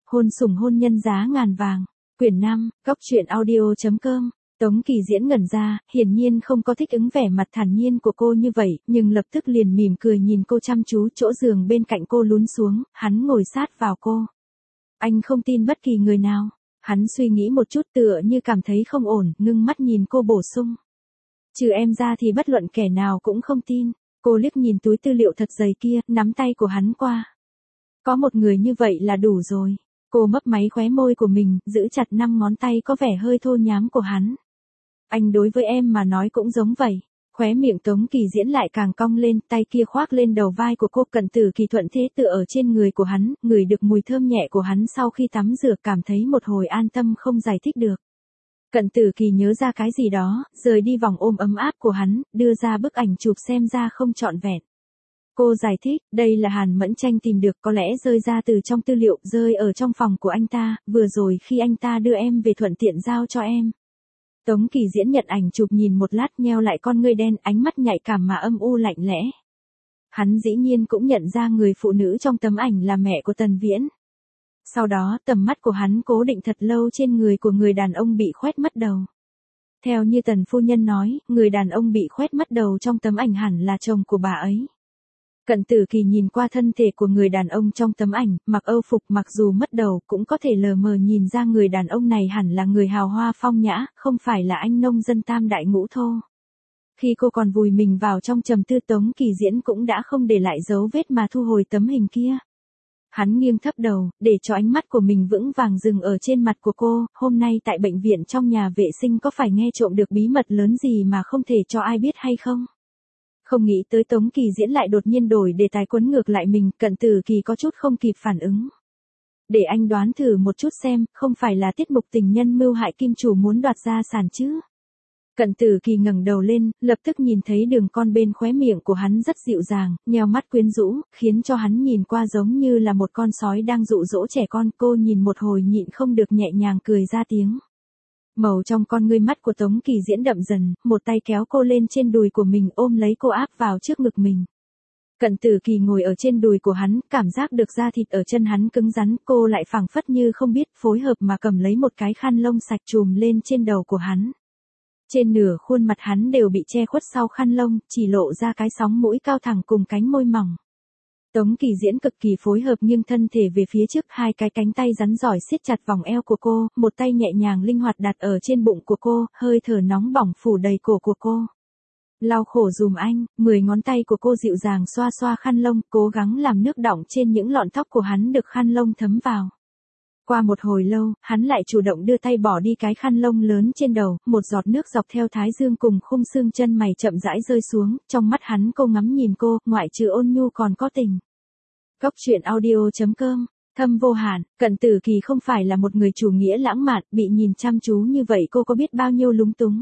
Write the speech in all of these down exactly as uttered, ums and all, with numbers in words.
Hôn sủng hôn nhân giá ngàn vàng. Quyển năm, Cóc truyện audio chấm com. Tống Kỳ Diễn ngẩn ra, hiển nhiên không có thích ứng vẻ mặt thản nhiên của cô như vậy, nhưng lập tức liền mỉm cười nhìn cô chăm chú. Chỗ giường bên cạnh cô lún xuống, hắn ngồi sát vào cô. Anh không tin bất kỳ người nào. Hắn suy nghĩ một chút tựa như cảm thấy không ổn, ngưng mắt nhìn cô bổ sung. Trừ em ra thì bất luận kẻ nào cũng không tin. Cô liếc nhìn túi tư liệu thật dày kia, nắm tay của hắn qua. Có một người như vậy là đủ rồi. Cô mấp máy khóe môi của mình, giữ chặt năm ngón tay có vẻ hơi thô nhám của hắn. Anh đối với em mà nói cũng giống vậy. Khóe miệng Tống Kỳ Diễn lại càng cong lên, tay kia khoác lên đầu vai của cô. Cận Tử Kỳ thuận thế tựa ở trên người của hắn, ngửi được mùi thơm nhẹ của hắn sau khi tắm rửa, cảm thấy một hồi an tâm không giải thích được. Cận Tử Kỳ nhớ ra cái gì đó, rời đi vòng ôm ấm áp của hắn, đưa ra bức ảnh chụp xem ra không trọn vẹn. Cô giải thích, đây là Hàn Mẫn Tranh tìm được, có lẽ rơi ra từ trong tư liệu, rơi ở trong phòng của anh ta, vừa rồi khi anh ta đưa em về thuận tiện giao cho em. Tống Kỳ Diễn nhận ảnh chụp nhìn một lát, nheo lại con ngươi đen, ánh mắt nhạy cảm mà âm u lạnh lẽ. Hắn dĩ nhiên cũng nhận ra người phụ nữ trong tấm ảnh là mẹ của Tần Viễn. Sau đó, tầm mắt của hắn cố định thật lâu trên người của người đàn ông bị khoét mất đầu. Theo như Tần phu nhân nói, người đàn ông bị khoét mất đầu trong tấm ảnh hẳn là chồng của bà ấy. Cận Tử Kỳ nhìn qua thân thể của người đàn ông trong tấm ảnh, mặc âu phục, mặc dù mất đầu cũng có thể lờ mờ nhìn ra người đàn ông này hẳn là người hào hoa phong nhã, không phải là anh nông dân tam đại ngũ thô. Khi cô còn vùi mình vào trong trầm tư, Tống Kỳ Diễn cũng đã không để lại dấu vết mà thu hồi tấm hình kia. Hắn nghiêng thấp đầu, để cho ánh mắt của mình vững vàng dừng ở trên mặt của cô. Hôm nay tại bệnh viện trong nhà vệ sinh có phải nghe trộm được bí mật lớn gì mà không thể cho ai biết hay không? Không nghĩ tới Tống Kỳ Diễn lại đột nhiên đổi đề tài quấn ngược lại mình. Cận Tử Kỳ có chút không kịp phản ứng. Để anh đoán thử một chút xem, không phải là tiết mục tình nhân mưu hại kim chủ muốn đoạt gia sản chứ? Cận Tử Kỳ ngẩng đầu lên, lập tức nhìn thấy đường cong bên khóe miệng của hắn rất dịu dàng, nheo mắt quyến rũ, khiến cho hắn nhìn qua giống như là một con sói đang dụ dỗ trẻ con. Cô nhìn một hồi nhịn không được nhẹ nhàng cười ra tiếng. Màu trong con ngươi mắt của Tống Kỳ Diễn đậm dần, một tay kéo cô lên trên đùi của mình, ôm lấy cô áp vào trước ngực mình. Cận Tử Kỳ ngồi ở trên đùi của hắn, cảm giác được da thịt ở chân hắn cứng rắn, cô lại phảng phất như không biết, phối hợp mà cầm lấy một cái khăn lông sạch trùm lên trên đầu của hắn. Trên nửa khuôn mặt hắn đều bị che khuất sau khăn lông, chỉ lộ ra cái sóng mũi cao thẳng cùng cánh môi mỏng. Tống Kỳ Diễn cực kỳ phối hợp, nghiêng thân thể về phía trước, hai cái cánh tay rắn giỏi siết chặt vòng eo của cô, một tay nhẹ nhàng linh hoạt đặt ở trên bụng của cô, hơi thở nóng bỏng phủ đầy cổ của cô. Lau khổ dùm anh, mười ngón tay của cô dịu dàng xoa xoa khăn lông, cố gắng làm nước đọng trên những lọn tóc của hắn được khăn lông thấm vào. Qua một hồi lâu, hắn lại chủ động đưa tay bỏ đi cái khăn lông lớn trên đầu, một giọt nước dọc theo thái dương cùng khung xương chân mày chậm rãi rơi xuống, trong mắt hắn cô ngắm nhìn cô, ngoại trừ ôn nhu còn có tình. Cóc truyện audio chấm com. Thâm vô hạn. Cận Tử Kỳ không phải là một người chủ nghĩa lãng mạn, bị nhìn chăm chú như vậy cô có biết bao nhiêu lúng túng.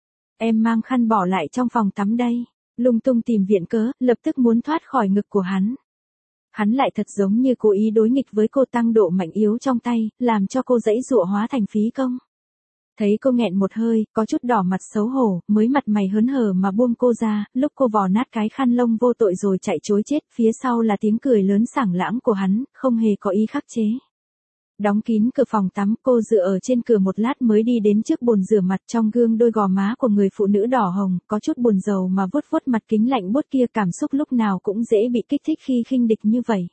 Em mang khăn bỏ lại trong phòng tắm đây. Lung tung tìm viện cớ, lập tức muốn thoát khỏi ngực của hắn. Hắn lại thật giống như cố ý đối nghịch với cô, tăng độ mạnh yếu trong tay, làm cho cô giãy giụa hóa thành phí công. Thấy cô nghẹn một hơi, có chút đỏ mặt xấu hổ, mới mặt mày hớn hở mà buông cô ra, lúc cô vò nát cái khăn lông vô tội rồi chạy trối chết, phía sau là tiếng cười lớn sảng lãng của hắn, không hề có ý khắc chế. Đóng kín cửa phòng tắm, cô dựa ở trên cửa một lát mới đi đến trước bồn rửa mặt. Trong gương đôi gò má của người phụ nữ đỏ hồng, có chút buồn rầu mà vuốt vuốt mặt kính lạnh buốt kia, cảm xúc lúc nào cũng dễ bị kích thích khi khinh địch như vậy.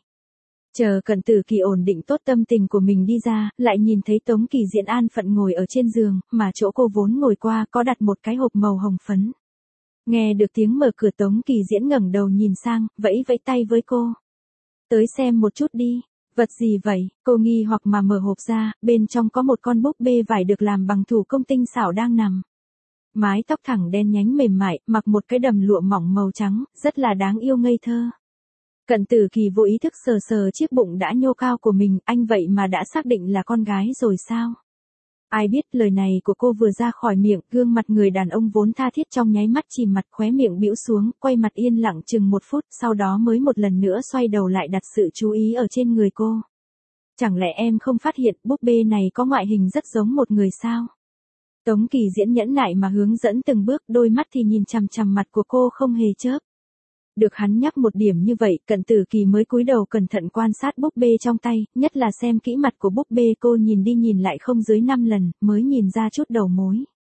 Chờ Cận Tử Kỳ ổn định tốt tâm tình của mình đi ra, lại nhìn thấy Tống Kỳ Diễn an phận ngồi ở trên giường, mà chỗ cô vốn ngồi qua có đặt một cái hộp màu hồng phấn. Nghe được tiếng mở cửa, Tống Kỳ Diễn ngẩng đầu nhìn sang, vẫy vẫy tay với cô. Tới xem một chút đi. Vật gì vậy? Cô nghi hoặc mà mở hộp ra, bên trong có một con búp bê vải được làm bằng thủ công tinh xảo đang nằm. Mái tóc thẳng đen nhánh mềm mại, mặc một cái đầm lụa mỏng màu trắng, rất là đáng yêu ngây thơ. Cận Tử Kỳ vô ý thức sờ sờ chiếc bụng đã nhô cao của mình, anh vậy mà đã xác định là con gái rồi sao? Ai biết lời này của cô vừa ra khỏi miệng, gương mặt người đàn ông vốn tha thiết trong nháy mắt chìm mặt, khóe miệng bĩu xuống, quay mặt yên lặng chừng một phút, sau đó mới một lần nữa xoay đầu lại đặt sự chú ý ở trên người cô. Chẳng lẽ em không phát hiện búp bê này có ngoại hình rất giống một người sao? Tống Kỳ Diễn nhẫn nại mà hướng dẫn từng bước, đôi mắt thì nhìn chằm chằm mặt của cô không hề chớp. Được hắn nhắc một điểm như vậy, Cận Tử Kỳ mới cúi đầu cẩn thận quan sát búp bê trong tay, nhất là xem kỹ mặt của búp bê. Cô nhìn đi nhìn lại không dưới năm lần, mới nhìn ra chút đầu mối.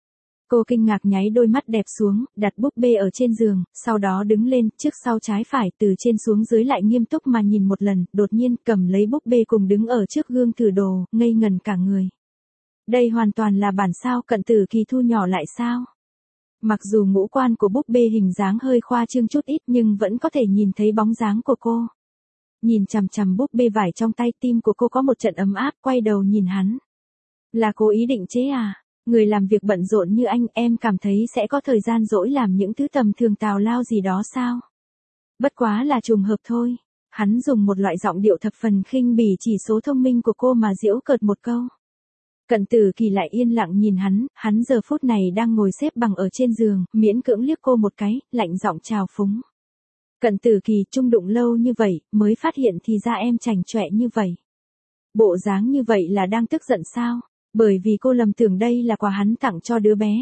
Cô kinh ngạc nháy đôi mắt đẹp xuống, đặt búp bê ở trên giường, sau đó đứng lên, trước sau trái phải, từ trên xuống dưới lại nghiêm túc mà nhìn một lần, đột nhiên cầm lấy búp bê cùng đứng ở trước gương thử đồ, ngây ngần cả người. Đây hoàn toàn là bản sao Cận Tử Kỳ thu nhỏ lại sao? Mặc dù ngũ quan của búp bê hình dáng hơi khoa trương chút ít nhưng vẫn có thể nhìn thấy bóng dáng của cô. Nhìn chằm chằm búp bê vải trong tay, tim của cô có một trận ấm áp, quay đầu nhìn hắn. Là cô ý định chế à? Người làm việc bận rộn như anh, em cảm thấy sẽ có thời gian rỗi làm những thứ tầm thường tào lao gì đó sao? Bất quá là trùng hợp thôi. Hắn dùng một loại giọng điệu thập phần khinh bỉ chỉ số thông minh của cô mà giễu cợt một câu. Cận Tử Kỳ lại yên lặng nhìn hắn, hắn giờ phút này đang ngồi xếp bằng ở trên giường, miễn cưỡng liếc cô một cái, lạnh giọng chào phúng. Cận Tử Kỳ, chung đụng lâu như vậy, mới phát hiện thì ra em chảnh chọe như vậy. Bộ dáng như vậy là đang tức giận sao? Bởi vì cô lầm tưởng đây là quà hắn tặng cho đứa bé.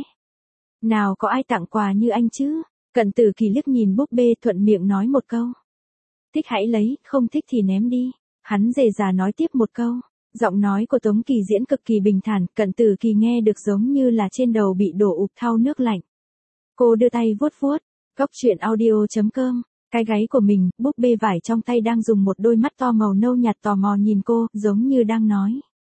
Nào có ai tặng quà như anh chứ? Cận Tử Kỳ liếc nhìn búp bê, thuận miệng nói một câu. Thích hãy lấy, không thích thì ném đi. Hắn dè dà nói tiếp một câu. Giọng nói của Tống Kỳ Diễn cực kỳ bình thản, Cận Tử Kỳ nghe được giống như là trên đầu bị đổ ụp thau nước lạnh. Cô đưa tay vuốt vuốt, góc truyện audio chấm com, cái gáy của mình, búp bê vải trong tay đang dùng một đôi mắt to màu nâu nhạt tò mò nhìn cô, giống như đang nói.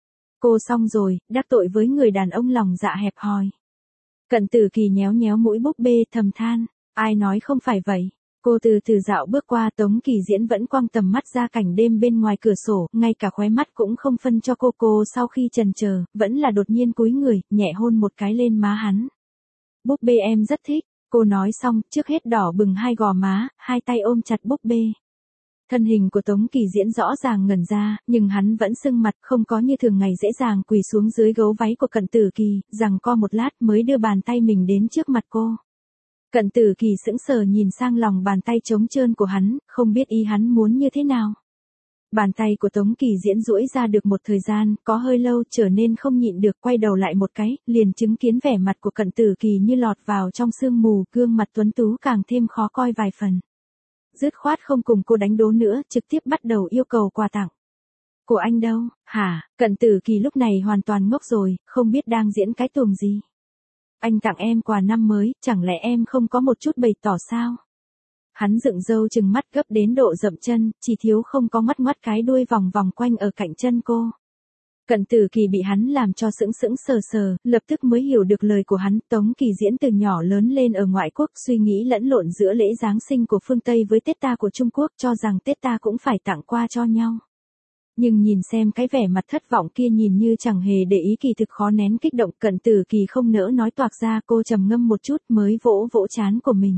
Cô xong rồi, đắc tội với người đàn ông lòng dạ hẹp hòi. Cận Tử Kỳ nhéo nhéo mũi búp bê thầm than, ai nói không phải vậy. Cô từ từ dạo bước qua, Tống Kỳ Diễn vẫn quăng tầm mắt ra cảnh đêm bên ngoài cửa sổ, ngay cả khóe mắt cũng không phân cho cô. Cô sau khi chần chờ, vẫn là đột nhiên cúi người, nhẹ hôn một cái lên má hắn. Búp bê em rất thích, cô nói xong, trước hết đỏ bừng hai gò má, hai tay ôm chặt búp bê. Thân hình của Tống Kỳ Diễn rõ ràng ngẩn ra, nhưng hắn vẫn sưng mặt, không có như thường ngày dễ dàng quỳ xuống dưới gấu váy của Cận Tử Kỳ, giằng co một lát mới đưa bàn tay mình đến trước mặt cô. Cận Tử Kỳ sững sờ nhìn sang lòng bàn tay trống trơn của hắn, không biết ý hắn muốn như thế nào. Bàn tay của Tống Kỳ Diễn duỗi ra được một thời gian, có hơi lâu, trở nên không nhịn được, quay đầu lại một cái, liền chứng kiến vẻ mặt của Cận Tử Kỳ như lọt vào trong sương mù, gương mặt tuấn tú càng thêm khó coi vài phần. Dứt khoát không cùng cô đánh đố nữa, trực tiếp bắt đầu yêu cầu quà tặng. Của anh đâu, hả? Cận Tử Kỳ lúc này hoàn toàn ngốc rồi, không biết đang diễn cái tuồng gì. Anh tặng em quà năm mới, chẳng lẽ em không có một chút bày tỏ sao? Hắn dựng râu trừng mắt gấp đến độ dậm chân, chỉ thiếu không có ngoắt ngoắt cái đuôi vòng vòng quanh ở cạnh chân cô. Cận Tử Kỳ bị hắn làm cho sững sững sờ sờ, lập tức mới hiểu được lời của hắn. Tống Kỳ Diễn từ nhỏ lớn lên ở ngoại quốc, suy nghĩ lẫn lộn giữa lễ Giáng sinh của phương Tây với Tết ta của Trung Quốc, cho rằng Tết ta cũng phải tặng qua cho nhau. Nhưng nhìn xem cái vẻ mặt thất vọng kia, nhìn như chẳng hề để ý, kỳ thực khó nén kích động. Cận Tử Kỳ không nỡ nói toạc ra, cô trầm ngâm một chút mới vỗ vỗ trán của mình.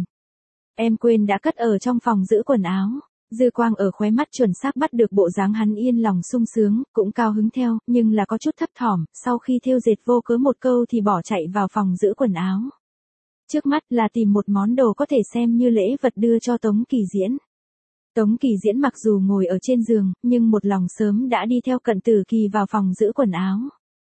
Em quên đã cất ở trong phòng giữ quần áo. Dư quang ở khóe mắt chuẩn xác bắt được bộ dáng hắn, yên lòng sung sướng, cũng cao hứng theo, nhưng là có chút thấp thỏm, sau khi thêu dệt vô cớ một câu thì bỏ chạy vào phòng giữ quần áo. Trước mắt là tìm một món đồ có thể xem như lễ vật đưa cho Tống Kỳ Diễn. Tống Kỳ Diễn mặc dù ngồi ở trên giường, nhưng một lòng sớm đã đi theo Cận Tử Kỳ vào phòng giữ quần áo.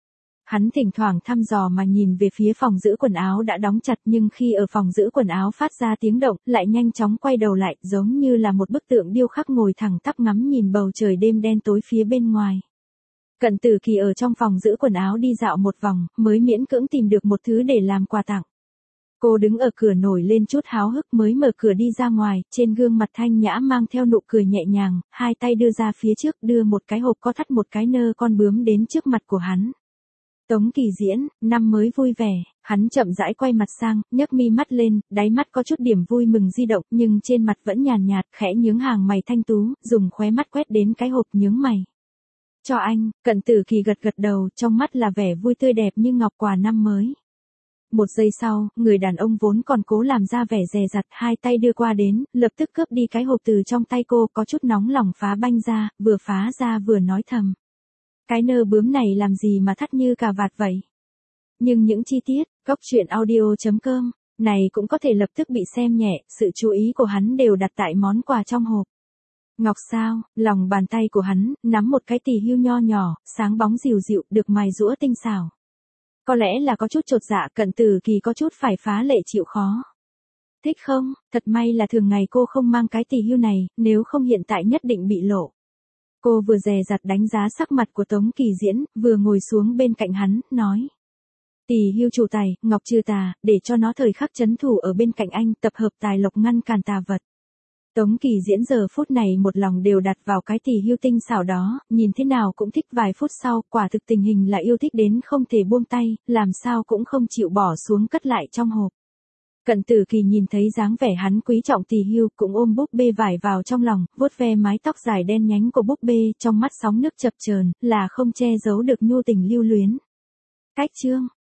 Hắn thỉnh thoảng thăm dò mà nhìn về phía phòng giữ quần áo đã đóng chặt, nhưng khi ở phòng giữ quần áo phát ra tiếng động, lại nhanh chóng quay đầu lại, giống như là một bức tượng điêu khắc ngồi thẳng tắp ngắm nhìn bầu trời đêm đen tối phía bên ngoài. Cận Tử Kỳ ở trong phòng giữ quần áo đi dạo một vòng, mới miễn cưỡng tìm được một thứ để làm quà tặng. Cô đứng ở cửa nổi lên chút háo hức mới mở cửa đi ra ngoài, trên gương mặt thanh nhã mang theo nụ cười nhẹ nhàng, hai tay đưa ra phía trước, đưa một cái hộp có thắt một cái nơ con bướm đến trước mặt của hắn. Tống Kỳ Diễn, năm mới vui vẻ, hắn chậm rãi quay mặt sang, nhấc mi mắt lên, đáy mắt có chút điểm vui mừng di động, nhưng trên mặt vẫn nhàn nhạt, khẽ nhướng hàng mày thanh tú, dùng khóe mắt quét đến cái hộp nhướng mày. Cho anh. Cận Tử Kỳ gật gật đầu, trong mắt là vẻ vui tươi đẹp như ngọc quà năm mới. Một giây sau, người đàn ông vốn còn cố làm ra vẻ dè dặt, hai tay đưa qua đến, lập tức cướp đi cái hộp từ trong tay cô, có chút nóng lòng phá banh ra, vừa phá ra vừa nói thầm. Cái nơ bướm này làm gì mà thắt như cà vạt vậy? Nhưng những chi tiết, góc truyện audio chấm com, này cũng có thể lập tức bị xem nhẹ, sự chú ý của hắn đều đặt tại món quà trong hộp. Ngọc sao, lòng bàn tay của hắn, nắm một cái tỳ hưu nho nhỏ, sáng bóng dịu dịu, được mài rũa tinh xảo. Có lẽ là có chút chột dạ, Cận Tử Kỳ có chút phải phá lệ chịu khó. Thích không? Thật may là thường ngày cô không mang cái tỉ hưu này, nếu không hiện tại nhất định bị lộ. Cô vừa dè dặt đánh giá sắc mặt của Tống Kỳ Diễn, vừa ngồi xuống bên cạnh hắn, nói. Tỉ hưu chủ tài, ngọc trừ tà, để cho nó thời khắc trấn thủ ở bên cạnh anh, tập hợp tài lộc ngăn cản tà vật. Tống Kỳ Diễn giờ phút này một lòng đều đặt vào cái tỉ hưu tinh xảo đó, nhìn thế nào cũng thích. Vài phút sau, quả thực tình hình là yêu thích đến không thể buông tay, làm sao cũng không chịu bỏ xuống cất lại trong hộp. Cận Tử Kỳ nhìn thấy dáng vẻ hắn quý trọng tỉ hưu, cũng ôm búp bê vải vào trong lòng, vuốt ve mái tóc dài đen nhánh của búp bê, trong mắt sóng nước chập chờn, là không che giấu được nhu tình lưu luyến. Cách chương